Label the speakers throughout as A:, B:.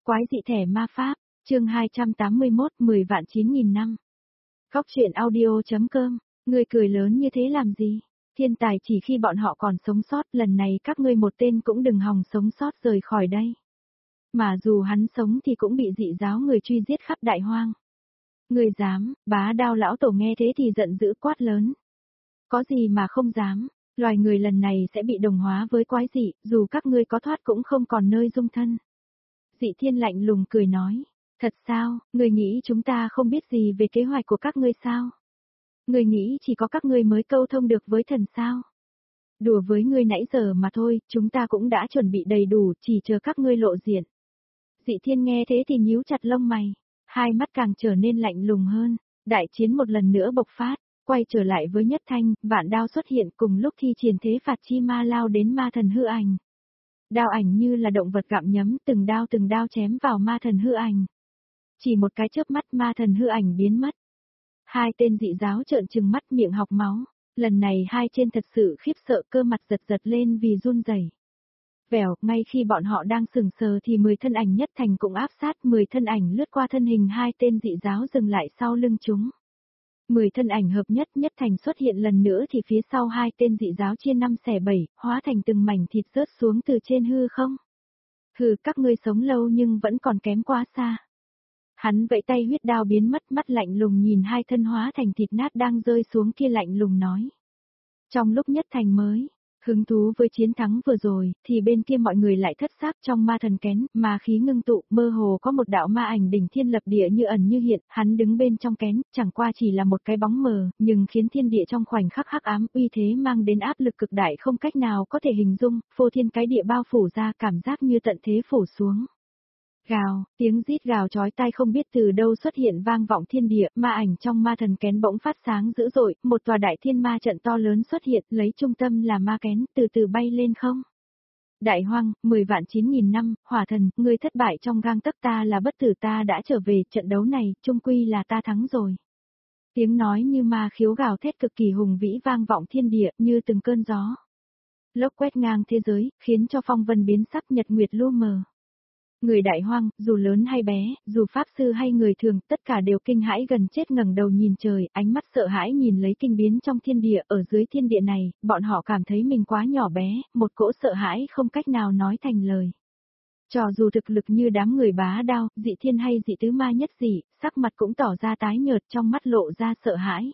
A: Quái dị thẻ ma pháp, chương 281, 10 vạn 9.000 năm. Góc truyện audio.com, ngươi cười lớn như thế làm gì? Thiên tài chỉ khi bọn họ còn sống sót, lần này các ngươi một tên cũng đừng hòng sống sót rời khỏi đây. Mà dù hắn sống thì cũng bị dị giáo người truy giết khắp đại hoang. Ngươi dám, Bá Đao lão tổ nghe thế thì giận dữ quát lớn. Có gì mà không dám, loài người lần này sẽ bị đồng hóa với quái dị, dù các ngươi có thoát cũng không còn nơi dung thân. Dị Thiên lạnh lùng cười nói, thật sao, ngươi nghĩ chúng ta không biết gì về kế hoạch của các ngươi sao? Ngươi nghĩ chỉ có các ngươi mới câu thông được với thần sao? Đùa với ngươi nãy giờ mà thôi, chúng ta cũng đã chuẩn bị đầy đủ, chỉ chờ các ngươi lộ diện. Dị Thiên nghe thế thì nhíu chặt lông mày, hai mắt càng trở nên lạnh lùng hơn, đại chiến một lần nữa bộc phát, quay trở lại với Nhất Thanh, vạn đao xuất hiện cùng lúc thi triển thế phạt chi ma lao đến ma thần hư ảnh. Đao ảnh như là động vật gặm nhấm, từng đao chém vào ma thần hư ảnh. Chỉ một cái chớp mắt ma thần hư ảnh biến mất. Hai tên dị giáo trợn trừng mắt miệng học máu, lần này hai trên thật sự khiếp sợ, cơ mặt giật lên vì run rẩy. Vèo, ngay khi bọn họ đang sừng sờ thì 10 thân ảnh Nhất Thành cũng áp sát, 10 thân ảnh lướt qua thân hình hai tên dị giáo dừng lại sau lưng chúng. 10 thân ảnh hợp nhất, Nhất Thành xuất hiện lần nữa thì phía sau hai tên dị giáo chia 5 xẻ 7, hóa thành từng mảnh thịt rớt xuống từ trên hư không. Hừ, các ngươi sống lâu nhưng vẫn còn kém quá xa. Hắn vẫy tay, huyết đao biến mất, mắt lạnh lùng nhìn hai thân hóa thành thịt nát đang rơi xuống kia, lạnh lùng nói. Trong lúc Nhất Thành mới hứng thú với chiến thắng vừa rồi, thì bên kia mọi người lại thất xác. Trong ma thần kén, ma khí ngưng tụ, mơ hồ có một đạo ma ảnh đỉnh thiên lập địa như ẩn như hiện, hắn đứng bên trong kén, chẳng qua chỉ là một cái bóng mờ, nhưng khiến thiên địa trong khoảnh khắc hắc ám, uy thế mang đến áp lực cực đại không cách nào có thể hình dung, phô thiên cái địa bao phủ ra, cảm giác như tận thế phủ xuống. Gào, tiếng rít gào chói tai không biết từ đâu xuất hiện vang vọng thiên địa, ma ảnh trong ma thần kén bỗng phát sáng dữ dội, một tòa đại thiên ma trận to lớn xuất hiện, lấy trung tâm là ma kén, từ từ bay lên không. Đại hoang, 10 vạn 9.000 năm, hỏa thần, ngươi thất bại trong gang tấc, ta là bất tử, ta đã trở về, trận đấu này, chung quy là ta thắng rồi. Tiếng nói như ma khiếu gào thét cực kỳ hùng vĩ vang vọng thiên địa, như từng cơn gió. Lốc quét ngang thế giới, khiến cho phong vân biến sắc, nhật nguyệt lu mờ. Người đại hoang, dù lớn hay bé, dù pháp sư hay người thường, tất cả đều kinh hãi gần chết, ngẩng đầu nhìn trời, ánh mắt sợ hãi nhìn lấy kinh biến trong thiên địa. Ở dưới thiên địa này, bọn họ cảm thấy mình quá nhỏ bé, một cỗ sợ hãi không cách nào nói thành lời. Cho dù thực lực như đám người Bá Đao, Dị Thiên hay Dị Tứ Ma Nhất Dị, sắc mặt cũng tỏ ra tái nhợt, trong mắt lộ ra sợ hãi.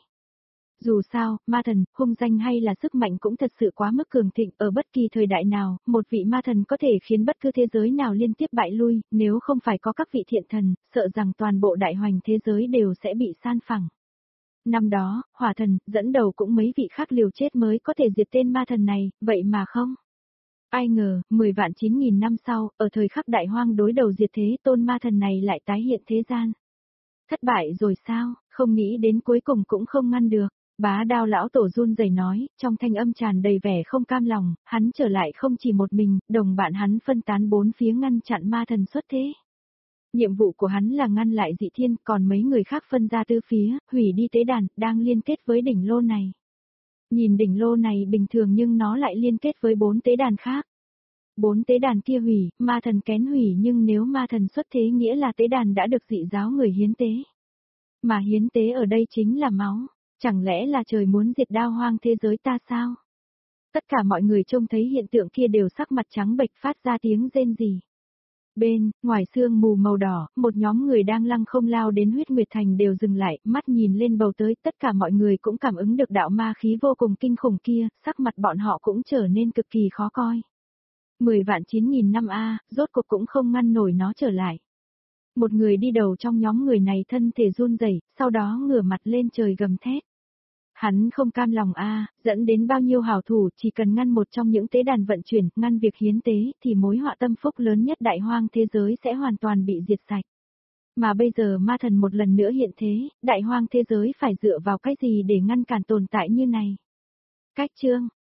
A: Dù sao, ma thần, hung danh hay là sức mạnh cũng thật sự quá mức cường thịnh, ở bất kỳ thời đại nào, một vị ma thần có thể khiến bất cứ thế giới nào liên tiếp bại lui, nếu không phải có các vị thiện thần, sợ rằng toàn bộ đại hoành thế giới đều sẽ bị san phẳng. Năm đó, hỏa thần, dẫn đầu cũng mấy vị khác liều chết mới có thể diệt tên ma thần này, vậy mà không. Ai ngờ, 10 vạn 9.000 năm sau, ở thời khắc đại hoang đối đầu diệt thế, tôn ma thần này lại tái hiện thế gian. Thất bại rồi sao, không nghĩ đến cuối cùng cũng không ngăn được. Bá Đao lão tổ run rẩy nói, trong thanh âm tràn đầy vẻ không cam lòng, hắn trở lại không chỉ một mình, đồng bạn hắn phân tán bốn phía ngăn chặn ma thần xuất thế. Nhiệm vụ của hắn là ngăn lại Dị Thiên, còn mấy người khác phân ra tứ phía, hủy đi tế đàn, đang liên kết với đỉnh lô này. Nhìn đỉnh lô này bình thường nhưng nó lại liên kết với 4 tế đàn khác. 4 tế đàn kia hủy, ma thần kén hủy, nhưng nếu ma thần xuất thế nghĩa là tế đàn đã được dị giáo người hiến tế. Mà hiến tế ở đây chính là máu. Chẳng lẽ là trời muốn diệt đao hoang thế giới ta sao? Tất cả mọi người trông thấy hiện tượng kia đều sắc mặt trắng bệch, phát ra tiếng rên rỉ. Bên, ngoài sương mù màu đỏ, một nhóm người đang lăng không lao đến Huyết Nguyệt Thành đều dừng lại, mắt nhìn lên bầu tới, tất cả mọi người cũng cảm ứng được đạo ma khí vô cùng kinh khủng kia, sắc mặt bọn họ cũng trở nên cực kỳ khó coi. 10 vạn 9.000 năm rốt cuộc cũng không ngăn nổi nó trở lại. Một người đi đầu trong nhóm người này thân thể run rẩy, sau đó ngửa mặt lên trời gầm thét. Hắn không cam lòng dẫn đến bao nhiêu hảo thủ, chỉ cần ngăn một trong những tế đàn vận chuyển, ngăn việc hiến tế, thì mối họa tâm phúc lớn nhất đại hoang thế giới sẽ hoàn toàn bị diệt sạch. Mà bây giờ ma thần một lần nữa hiện thế, đại hoang thế giới phải dựa vào cái gì để ngăn cản tồn tại như này? Cách chương,